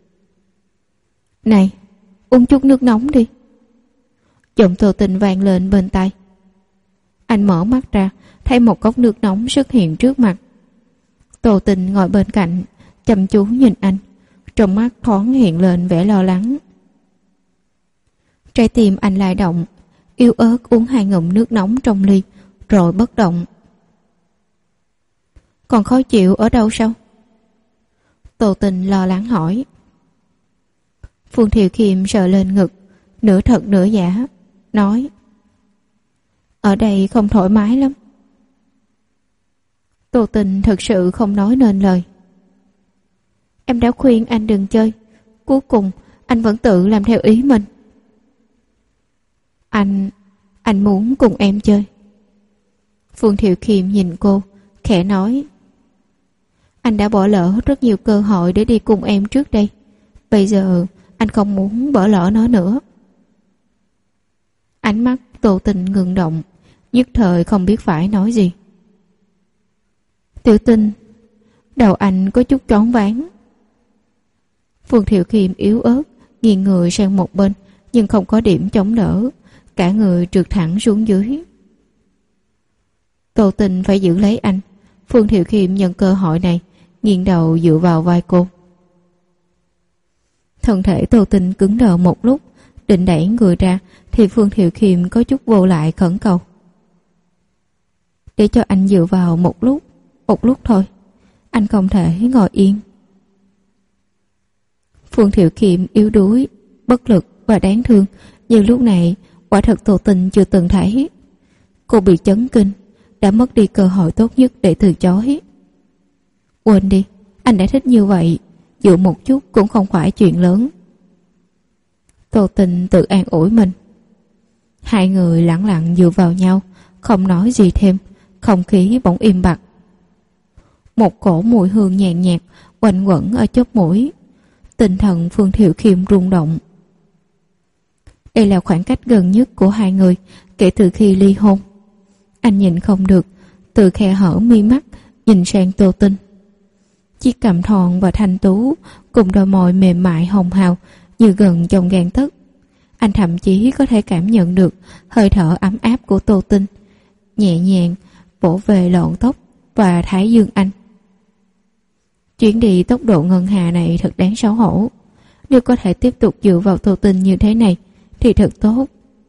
Này, uống chút nước nóng đi. Giọng Tô Tinh vang lên bên tai. Anh mở mắt ra, thấy một cốc nước nóng xuất hiện trước mặt. Tô Tinh ngồi bên cạnh, chăm chú nhìn anh, trong mắt thoáng hiện lên vẻ lo lắng. Trái tim anh lại động, yếu ớt uống 2 ngụm nước nóng trong ly, rồi bất động. Còn khó chịu ở đâu sao? Tô Tinh lo lắng hỏi. Phương Thiệu Kiệm sờ lên ngực, nửa thật nửa giả, nói: Ở đây không thoải mái lắm. Tô Tinh thực sự không nói nên lời. Em đã khuyên anh đừng chơi, cuối cùng anh vẫn tự làm theo ý mình. Anh muốn cùng em chơi. Phương Thiệu Kiệm nhìn cô, khẽ nói: Anh đã bỏ lỡ rất nhiều cơ hội để đi cùng em trước đây. Bây giờ anh không muốn bỏ lỡ nó nữa. Ánh mắt Tô Tinh ngừng động, nhất thời không biết phải nói gì. Tiểu Tinh, đầu anh có chút choáng váng. Phương Thiệu Kiệm yếu ớt nghiêng người sang một bên, nhưng không có điểm chống đỡ, cả người trượt thẳng xuống dưới. Tô Tinh phải giữ lấy anh. Phương Thiệu Kiệm nhận cơ hội này, nghiêng đầu dựa vào vai cô. Thân thể Tô Tinh cứng đờ một lúc, định đẩy người ra thì Phương Thiệu Kiệm có chút vô lại khẩn cầu: Để cho anh dựa vào một lúc thôi, anh không thể ngồi yên. Phương Thiệu Kiệm yếu đuối, bất lực và đáng thương, nhưng lúc này quả thật Tô Tinh chưa từng thấy. Cô bị chấn kinh, đã mất đi cơ hội tốt nhất để từ chối. Quên đi, anh đã thích như vậy, dựa một chút cũng không phải chuyện lớn. Tô Tinh tự an ủi mình. Hai người lặng lặng dựa vào nhau, không nói gì thêm, không khí bỗng im bặt. Một cổ mùi hương nhàn nhạt quanh quẩn ở chóp mũi. Tinh thần Phương Thiệu Kiệm rung động. Đây là khoảng cách gần nhất của hai người kể từ khi ly hôn. Anh nhìn không được, từ khe hở mi mắt nhìn sang Tô Tinh. Chiếc cằm thon và thanh tú cùng đôi môi mềm mại hồng hào như gần trong gang tấc. Anh thậm chí có thể cảm nhận được hơi thở ấm áp của Tô Tinh, nhẹ nhàng vỗ về lọn tóc và thái dương anh. Chuyến đi tốc độ ngân hà này thật đáng xấu hổ. Nếu có thể tiếp tục dựa vào Tô Tinh như thế này thì thật tốt.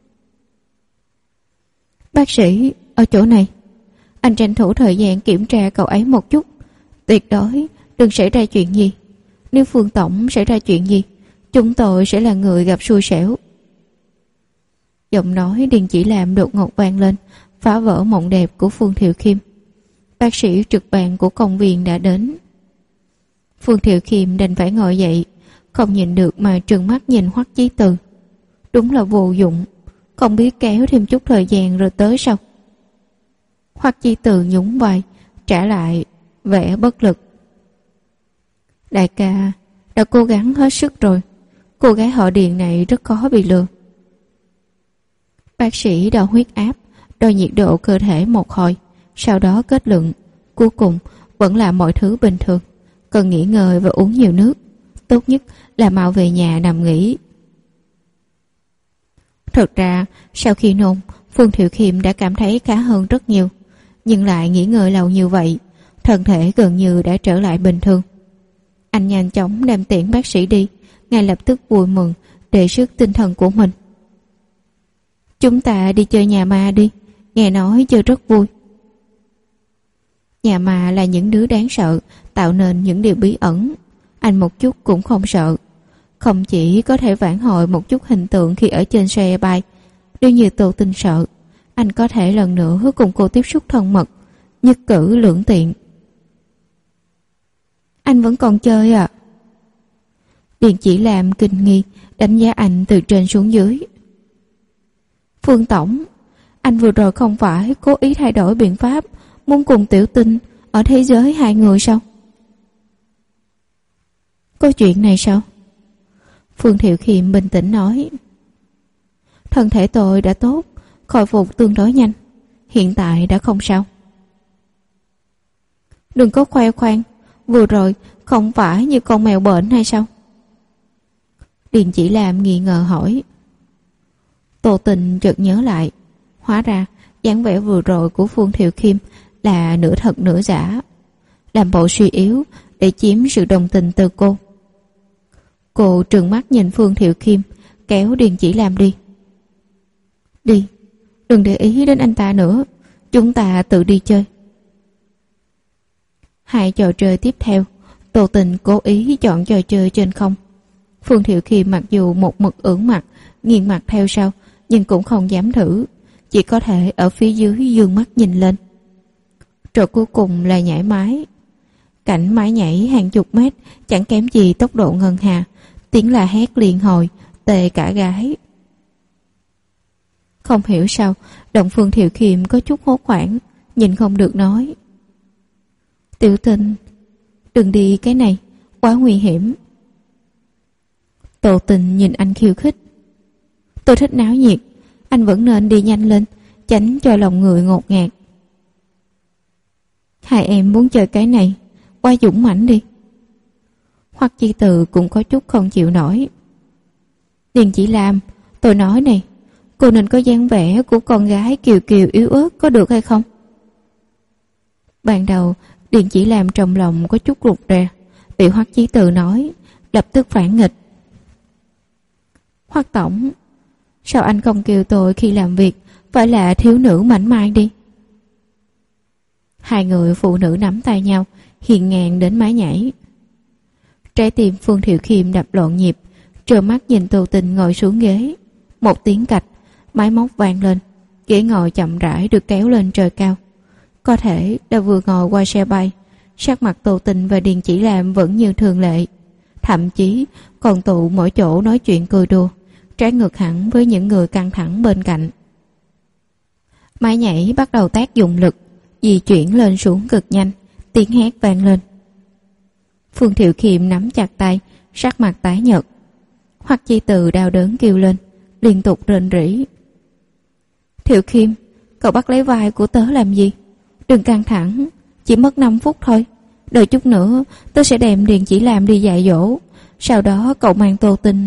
Bác sĩ, ở chỗ này. Anh tranh thủ thời gian kiểm tra cậu ấy một chút. Tuyệt đối đừng xảy ra chuyện gì. Nếu Phương Tổng xảy ra chuyện gì, chúng tôi sẽ là người gặp xui xẻo. Giọng nói Điền Chỉ Lam đột ngột vang lên, phá vỡ mộng đẹp của Phương Thiệu Kiệm. Bác sĩ trực ban của công viên đã đến. Phương Thiệu Kiệm đành phải ngồi dậy, không nhìn được mà trừng mắt nhìn Hoắc Chí Từ. Đúng là vô dụng, không biết kéo thêm chút thời gian rồi tới sao? Hoắc Chí Từ nhún vai, trả lại vẻ bất lực. Đại ca đã cố gắng hết sức rồi, cô gái họ Điền này rất khó bị lừa. Bác sĩ đo huyết áp, đo nhiệt độ cơ thể một hồi, sau đó kết luận cuối cùng vẫn là mọi thứ bình thường, cần nghỉ ngơi và uống nhiều nước, tốt nhất là mau về nhà nằm nghỉ. Thật ra sau khi nôn, Phương Thiệu Kiệm đã cảm thấy khá hơn rất nhiều, nhưng lại nghỉ ngơi lâu như vậy, thân thể gần như đã trở lại bình thường. Anh nhanh chóng đem tiễn bác sĩ đi, ngay lập tức vui mừng đề sức tinh thần của mình. Chúng ta đi chơi nhà ma đi, nghe nói chơi rất vui. Nhà ma là những đứa đáng sợ, tạo nên những điều bí ẩn. anh một chút cũng không sợ. Không chỉ có thể vãn hồi một chút hình tượng khi ở trên xe bay, nếu như Tô Tinh sợ, anh có thể lần nữa cùng cô tiếp xúc thân mật, nhất cử lưỡng tiện. Anh vẫn còn chơi à? Điền Chỉ Lam kinh nghi đánh giá anh từ trên xuống dưới. Phương tổng, anh vừa rồi không phải cố ý thay đổi biện pháp muốn cùng Tiểu Tinh ở thế giới hai người sao? Có chuyện này sao? Phương Thiệu Khiêm bình tĩnh nói. Thân thể tôi đã tốt, khôi phục tương đối nhanh, hiện tại đã không sao. Đừng có khoe khoang, vừa rồi không phải như con mèo bệnh hay sao? Điền Chỉ Lam nghi ngờ hỏi. Tô Tình chợt nhớ lại, hóa ra dáng vẻ vừa rồi của Phương Thiệu Khiêm là nửa thật nửa giả, làm bộ suy yếu để chiếm sự đồng tình từ cô. Cô trừng mắt nhìn Phương Thiệu Khiêm, kéo Điền Chỉ Lam đi. Đi, đừng để ý đến anh ta nữa, chúng ta tự đi chơi. Hai trò chơi tiếp theo, Tô Tình cố ý chọn trò chơi trên không. Phương Thiệu Khiêm mặc dù một mực ưỡn mặt, nghiêng mặt theo sau, nhưng cũng không dám thử, chỉ có thể ở phía dưới dương mắt nhìn lên. Trò cuối cùng là nhảy mái. Cảnh mái nhảy hàng chục mét, chẳng kém gì tốc độ ngân hà, tiếng la hét liên hồi, tê cả gái. Không hiểu sao, động Phương Thiệu Khiêm có chút hốt hoảng, nhìn không được nói. Tiểu Tình, đừng đi cái này, quá nguy hiểm. Tô Tình nhìn anh khiêu khích. Tôi thích náo nhiệt, anh vẫn nên đi nhanh lên, tránh cho lòng người ngột ngạt. Hai em muốn chơi cái này, quá dũng mãnh đi. Hoặc Chi Từ cũng có chút không chịu nổi. Điền Chỉ Lam, tôi nói này, cô nên có dáng vẻ của con gái kiều kiều yếu ớt có được hay không? Ban đầu Điền Chỉ Lam trong lòng có chút rụt rè, bị Hoắc Chí Từ nói, lập tức phản nghịch. Hoắc tổng, sao anh không kêu tôi khi làm việc phải là thiếu nữ mảnh mai đi? Hai người phụ nữ nắm tay nhau, hiền ngang đến mái nhảy. Trái tim Phương Thiệu Khiêm đập loạn nhịp, trơ mắt nhìn Tô Tình ngồi xuống ghế. Một tiếng cạch, máy móc vang lên, ghế ngồi chậm rãi được kéo lên trời cao. Có thể đã vừa ngồi qua xe bay, sắc mặt Tô Tình và Điền Chỉ Lam vẫn như thường lệ, thậm chí còn tụ mỗi chỗ nói chuyện cười đùa, trái ngược hẳn với những người căng thẳng bên cạnh. Máy nhảy bắt đầu tác dụng lực, di chuyển lên xuống cực nhanh, tiếng hét vang lên. Phương Thiệu Khiêm nắm chặt tay, sắc mặt tái nhợt. Hoắc Chi Từ đau đớn kêu lên, liên tục rên rỉ. Thiệu Khiêm, cậu bắt lấy vai của tớ làm gì? Đừng căng thẳng, chỉ mất 5 phút thôi. Đợi chút nữa, tớ sẽ đem Điền Chỉ Lam đi dạy dỗ. Sau đó cậu mang Tô Tình.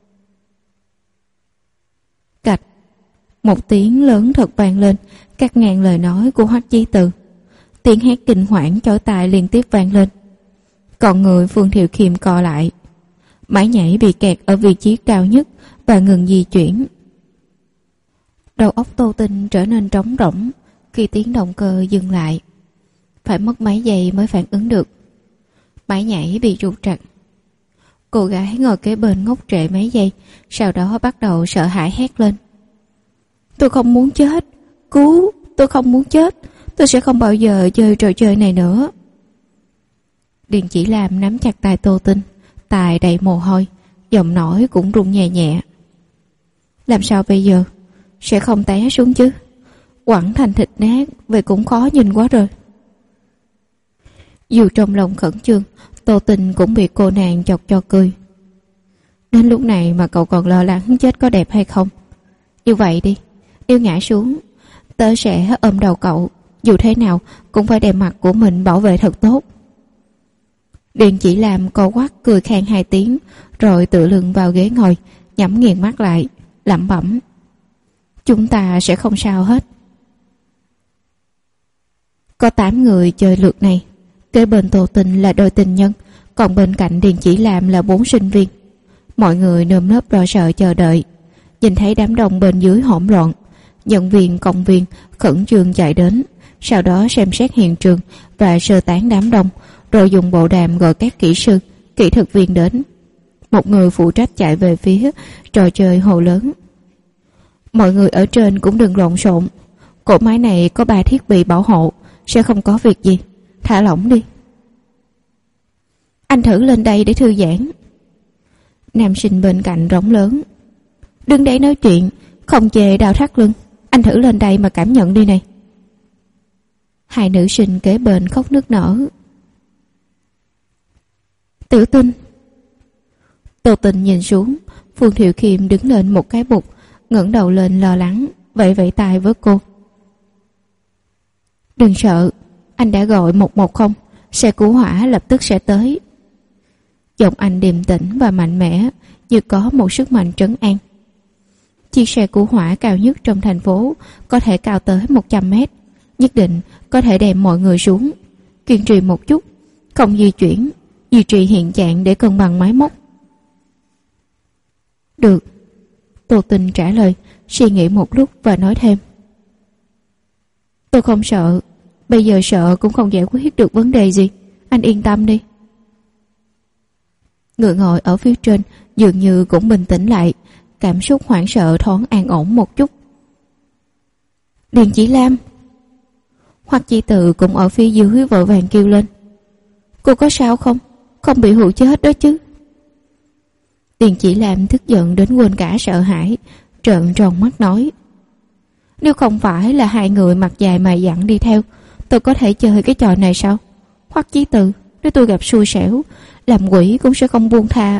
Cạch, một tiếng lớn thật vang lên, cắt ngang lời nói của Hoắc Chí Từ. Tiếng hét kinh hoảng chói tai liên tiếp vang lên. Còn người Phương Thiệu Khiêm co lại. Máy nhảy bị kẹt ở vị trí cao nhất và ngừng di chuyển. Đầu óc Tô Tình trở nên trống rỗng khi tiếng động cơ dừng lại. Phải mất mấy giây mới phản ứng được. Máy nhảy bị trục trặc. Cô gái ngồi kế bên ngốc trệ mấy giây, sau đó bắt đầu sợ hãi hét lên. Tôi không muốn chết, cứu, tôi không muốn chết, tôi sẽ không bao giờ chơi trò chơi này nữa. Điền Chỉ Lam nắm chặt tay Tô Tinh, tai đầy mồ hôi, giọng nói cũng run nhẹ nhẹ. Làm sao bây giờ? Sẽ không té xuống chứ? Quẳng thành thịt nát, vậy cũng khó nhìn quá rồi. Dù trong lòng khẩn trương, Tô Tình cũng bị cô nàng chọc cho cười. Đến lúc này mà cậu còn lo lắng chết có đẹp hay không? Như vậy đi, nếu ngã xuống, tớ sẽ ôm đầu cậu, dù thế nào cũng phải đem mặt của mình bảo vệ thật tốt. Điền Chỉ Lam co quắp cười khan 2 tiếng, rồi tựa lưng vào ghế ngồi, nhắm nghiền mắt lại, lẩm bẩm. Chúng ta sẽ không sao hết. Có 8 người chơi lượt này. Kế bên Tô Tình là đôi tình nhân, còn bên cạnh Điền Chỉ Lam là 4 sinh viên. Mọi người nơm nớp lo sợ chờ đợi. Nhìn thấy đám đông bên dưới hỗn loạn, nhân viên công viên khẩn trương chạy đến, sau đó xem xét hiện trường và sơ tán đám đông, rồi dùng bộ đàm gọi các kỹ sư kỹ thuật viên đến. Một người phụ trách chạy về phía trò chơi hồ lớn. Mọi người ở trên cũng đừng lộn xộn. Cỗ máy này có 3 thiết bị bảo hộ, sẽ không có việc gì. Thả lỏng đi. Anh thử lên đây để thư giãn. Nam sinh bên cạnh rống lớn. Đừng để nói chuyện, không chê đau thắt lưng. Anh thử lên đây mà cảm nhận đi này. Hai nữ sinh kế bên khóc nức nở. Tiểu Tinh. Tô Tình nhìn xuống. Phương Thiệu Khiêm đứng lên một cái bục, ngẩng đầu lên lo lắng, vẫy vẫy tay với cô. Đừng sợ, anh đã gọi 110, xe cứu hỏa lập tức sẽ tới. Giọng anh điềm tĩnh và mạnh mẽ, như có một sức mạnh trấn an. Chiếc xe cứu hỏa cao nhất trong thành phố, có thể cao tới 100 mét, nhất định có thể đem mọi người xuống. Kiên trì một chút, không di chuyển, duy trì hiện trạng để cân bằng máy móc. Được. Tô Tình trả lời, suy nghĩ một lúc và nói thêm. Tôi không sợ, bây giờ sợ cũng không giải quyết được vấn đề gì. Anh yên tâm đi. Người ngồi ở phía trên dường như cũng bình tĩnh lại, cảm xúc hoảng sợ thoáng an ổn một chút. Điền Chỉ Lam. Hoặc Chi Tự cũng ở phía dưới vội vàng kêu lên. Cô có sao không? Không bị hụ chết đó chứ? Điền Chỉ Lam tức giận đến quên cả sợ hãi, trợn tròn mắt nói. Nếu không phải là hai người mặt dài mày dặn đi theo, tôi có thể chơi cái trò này sao? Hoặc Chí Từ, nếu tôi gặp xui xẻo, làm quỷ cũng sẽ không buông tha.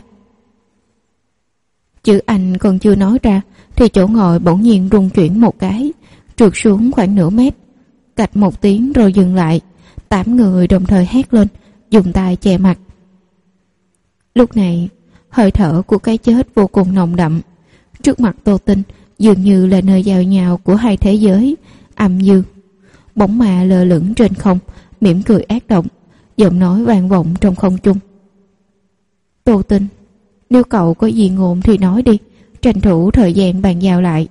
Chữ anh còn chưa nói ra thì chỗ ngồi bỗng nhiên rung chuyển một cái, trượt xuống khoảng nửa mét. Cạch một tiếng rồi dừng lại. 8 người đồng thời hét lên, dùng tay che mặt. Lúc này hơi thở của cái chết vô cùng nồng đậm. Trước mặt Tô Tinh dường như là nơi giao nhau của hai thế giới, âm dương. Bóng ma lơ lửng trên không, mỉm cười ác động, giọng nói vang vọng trong không trung. Tô Tinh, nếu cậu có gì ngôn thì nói đi, tranh thủ thời gian bàn giao lại.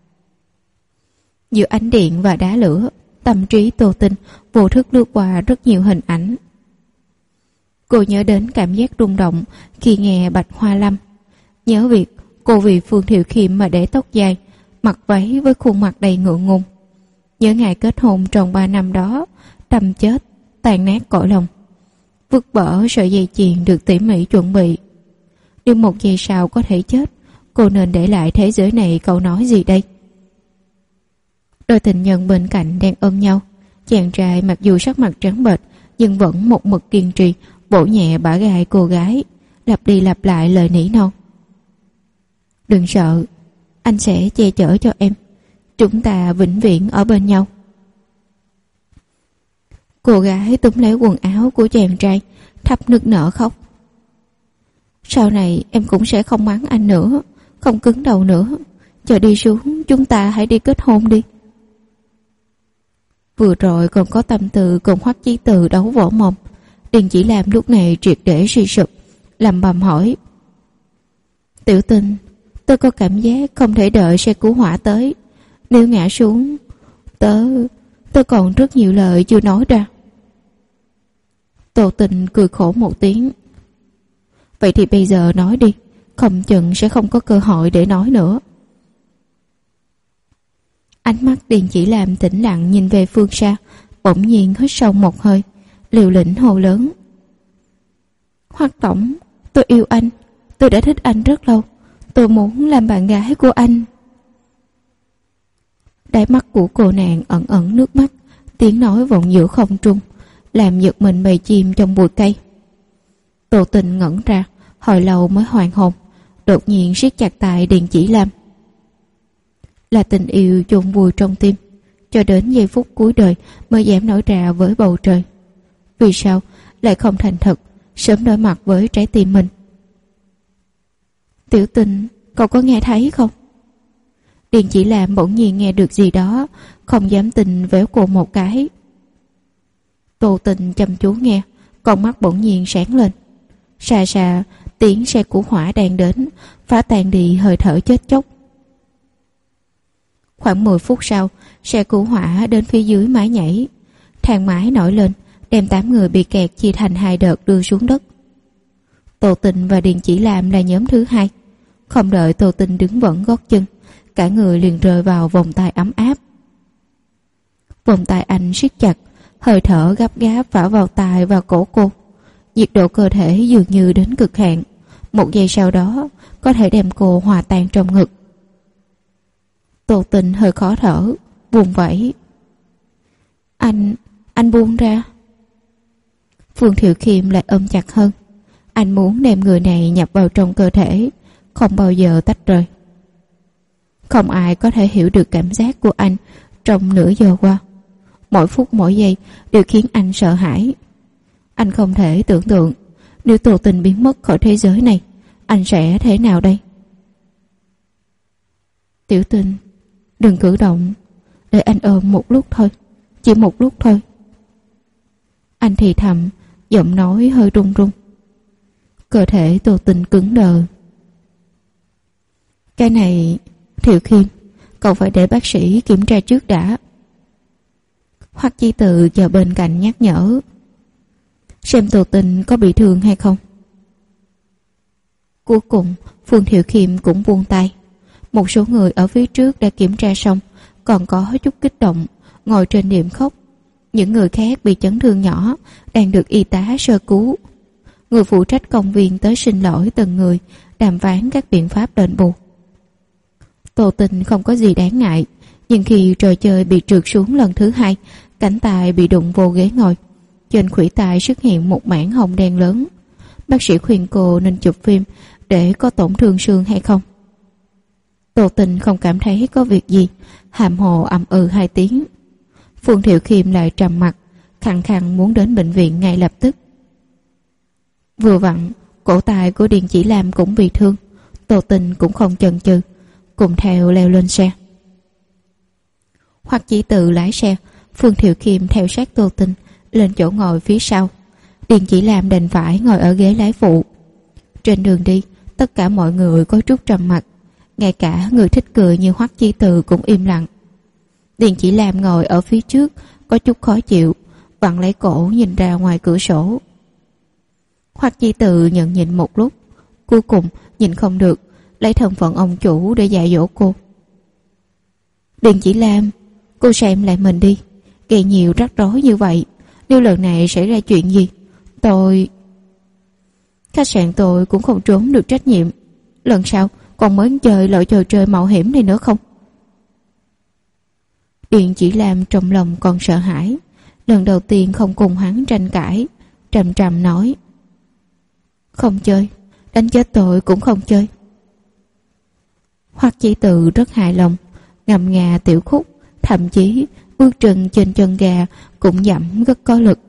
Giữa ánh điện và đá lửa, tâm trí Tô Tinh vô thức lướt qua rất nhiều hình ảnh. Cô nhớ đến cảm giác rung động khi nghe Bạch Hoa Lâm, nhớ việc cô vì Phương Thiệu Khiêm mà để tóc dài, mặc váy với khuôn mặt đầy ngượng ngùng, nhớ ngày kết hôn tròn 3 năm đó, tâm chết, tàn nát cõi lòng, vứt bỏ sợi dây chuyền được tỉ mỉ chuẩn bị. Nếu 1 giây sau có thể chết, cô nên để lại thế giới này câu nói gì đây? Đôi tình nhân bên cạnh đang ôm nhau, chàng trai mặc dù sắc mặt trắng bệch nhưng vẫn một mực kiên trì vỗ nhẹ bả vai cô gái, lặp đi lặp lại lời nỉ non. Đừng sợ, anh sẽ che chở cho em, chúng ta vĩnh viễn ở bên nhau. Cô gái túm lấy quần áo của chàng trai, thấp nức nở khóc. Sau này em cũng sẽ không mắng anh nữa, không cứng đầu nữa. Chờ đi xuống, chúng ta hãy đi kết hôn đi. Vừa rồi còn có tâm tư cùng Hoắc Chí Từ đấu võ mồm, Điền Chỉ Lam lúc này triệt để suy sụp, lẩm bẩm hỏi. Tiểu Tinh, tôi có cảm giác không thể đợi xe cứu hỏa tới. Nếu ngã xuống, tớ còn rất nhiều lời chưa nói ra. Tô Tình cười khổ một tiếng. Vậy thì bây giờ nói đi, không chừng sẽ không có cơ hội để nói nữa. Ánh mắt Điền Chỉ Lam tĩnh lặng nhìn về phương xa, bỗng nhiên hít sâu một hơi, liều lĩnh hô lớn. Hoắc tổng, tôi yêu anh, tôi đã thích anh rất lâu, tôi muốn làm bạn gái của anh. Đáy mắt của cô nàng ẩn ẩn nước mắt, tiếng nói vọng giữa không trung, làm giật mình bầy chim trong bụi cây. Tô Tình ngẩn ra, hồi lâu mới hoàn hồn, đột nhiên siết chặt tay Điền Chỉ Lam. Là tình yêu chôn vùi trong tim, cho đến giây phút cuối đời mới dám nói ra với bầu trời. Vì sao lại không thành thật, sớm đối mặt với trái tim mình? Tiểu Tình, cậu có nghe thấy không? Điền Chỉ Lam bỗng nhiên nghe được gì đó, không dám tin véo cô một cái. Tô Tình chăm chú nghe, con mắt bỗng nhiên sáng lên. Xa xa tiếng xe cứu hỏa đang đến, phá tan đi hơi thở chết chóc. Khoảng 10 phút sau, xe cứu hỏa đến phía dưới mái nhảy. Thang máy nổi lên, đem 8 người bị kẹt chia thành 2 đợt đưa xuống đất. Tô Tình và Điền Chỉ Lam là nhóm thứ hai. Không đợi Tô Tình đứng vững gót chân, cả người liền rơi vào vòng tay ấm áp. Vòng tay anh siết chặt, hơi thở gấp gáp phả vào tai và cổ cô. Nhiệt độ cơ thể dường như đến cực hạn, một giây sau đó có thể đem cô hòa tan trong ngực. Tô Tình hơi khó thở, vùng vẫy. Anh buông ra. Phương Thiệu Khiêm lại ôm chặt hơn. Anh muốn đem người này nhập vào trong cơ thể, không bao giờ tách rời. Không ai có thể hiểu được cảm giác của anh trong nửa giờ qua. Mỗi phút mỗi giây đều khiến anh sợ hãi. Anh không thể tưởng tượng nếu Tô Tình biến mất khỏi thế giới này, anh sẽ thế nào đây? Tiểu Tình, đừng cử động, để anh ôm một lúc thôi, chỉ một lúc thôi. Anh thì thầm, giọng nói hơi run run. Cơ thể Tô Tình cứng đờ. Cái này, Thiệu Khiêm, cậu phải để bác sĩ kiểm tra trước đã. Hoắc Chi Tự chờ bên cạnh nhắc nhở. Xem Tô Tình có bị thương hay không. Cuối cùng Phương Thiệu Khiêm cũng buông tay. Một số người ở phía trước đã kiểm tra xong, còn có chút kích động, ngồi trên điểm khóc. Những người khác bị chấn thương nhỏ, đang được y tá sơ cứu. Người phụ trách công viên tới xin lỗi từng người, đàm phán các biện pháp đền bù. Tô Tình không có gì đáng ngại, nhưng khi trò chơi bị trượt xuống lần thứ hai, cánh tay bị đụng vô ghế ngồi. Trên khuỷu tay xuất hiện một mảng hồng đen lớn. Bác sĩ khuyên cô nên chụp phim để có tổn thương xương hay không. Tô Tình không cảm thấy có việc gì, hàm hồ ậm ừ 2 tiếng. Phương Thiệu Khiêm lại trầm mặt, khăng khăng muốn đến bệnh viện ngay lập tức. Vừa vặn, cổ tay của Điền Chỉ Lam cũng bị thương. Tô Tình cũng không chần chừ, cùng theo leo lên xe. Hoắc Chỉ Tự lái xe, Phương Thiệu Khiêm theo sát Tô Tình lên chỗ ngồi phía sau. Điền Chỉ Lam đành phải ngồi ở ghế lái phụ. Trên đường đi, tất cả mọi người có chút trầm mặc, ngay cả người thích cười như Hoắc Chi Tự cũng im lặng. Điền Chỉ Lam ngồi ở phía trước, có chút khó chịu, vặn lấy cổ nhìn ra ngoài cửa sổ. Hoắc Chi Tự nhận nhịn một lúc, cuối cùng nhìn không được, lấy thân phận ông chủ để dạy dỗ cô. Điền Chỉ Lam, cô xem lại mình đi, gây nhiều rắc rối như vậy, nếu lần này xảy ra chuyện gì, khách sạn tôi cũng không trốn được trách nhiệm. Lần sau còn mới chơi loại trò chơi mạo hiểm này nữa không? Điền Chỉ Lam trong lòng còn sợ hãi, lần đầu tiên không cùng hắn tranh cãi, trầm trầm nói: Không chơi, đánh chết tôi cũng không chơi. Hoắc Chỉ Tự rất hài lòng, ngâm nga tiểu khúc, thậm chí bước chân trên chân gà cũng dẫm rất có lực.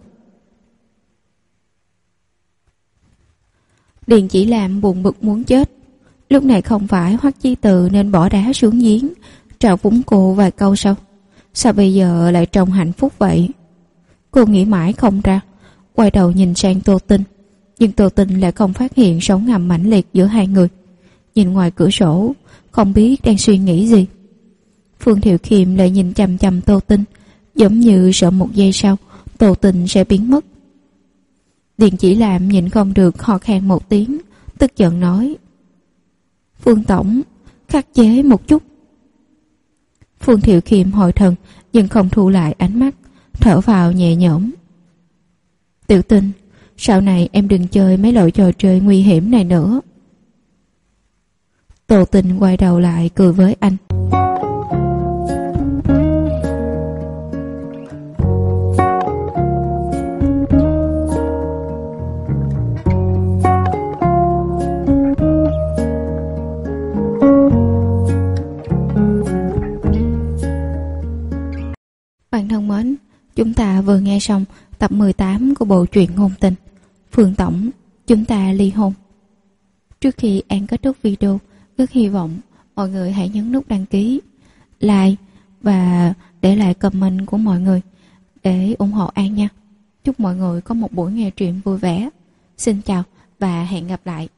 Điền Chỉ Lam buồn bực muốn chết. Lúc này không phải Hoắc Chi Tự nên bỏ đá xuống giếng, trào phúng cô vài câu sau. Sao bây giờ lại trông hạnh phúc vậy? Cô nghĩ mãi không ra, quay đầu nhìn sang Tô Tình, nhưng Tô Tình lại không phát hiện sóng ngầm mãnh liệt giữa hai người. Nhìn ngoài cửa sổ, không biết đang suy nghĩ gì. Phương Thiệu Khiêm lại nhìn chằm chằm Tô Tình, giống như sợ một giây sau Tô Tình sẽ biến mất. Điền Chỉ Lam nhịn không được ho khan một tiếng, tức giận nói: Phương tổng, khắc chế một chút. Phương Thiệu Khiêm hồi thần, nhưng không thu lại ánh mắt, thở vào nhẹ nhõm. Tiểu Tình, sau này em đừng chơi mấy loại trò chơi nguy hiểm này nữa. Tô Tình quay đầu lại cười với anh. Bạn thân mến, chúng ta vừa nghe xong tập 18 của bộ truyện ngôn tình Phương tổng, chúng ta ly hôn. Trước khi An kết thúc video, rất hy vọng mọi người hãy nhấn nút đăng ký, like và để lại comment của mọi người để ủng hộ An nha. Chúc mọi người có một buổi nghe truyện vui vẻ. Xin chào và hẹn gặp lại.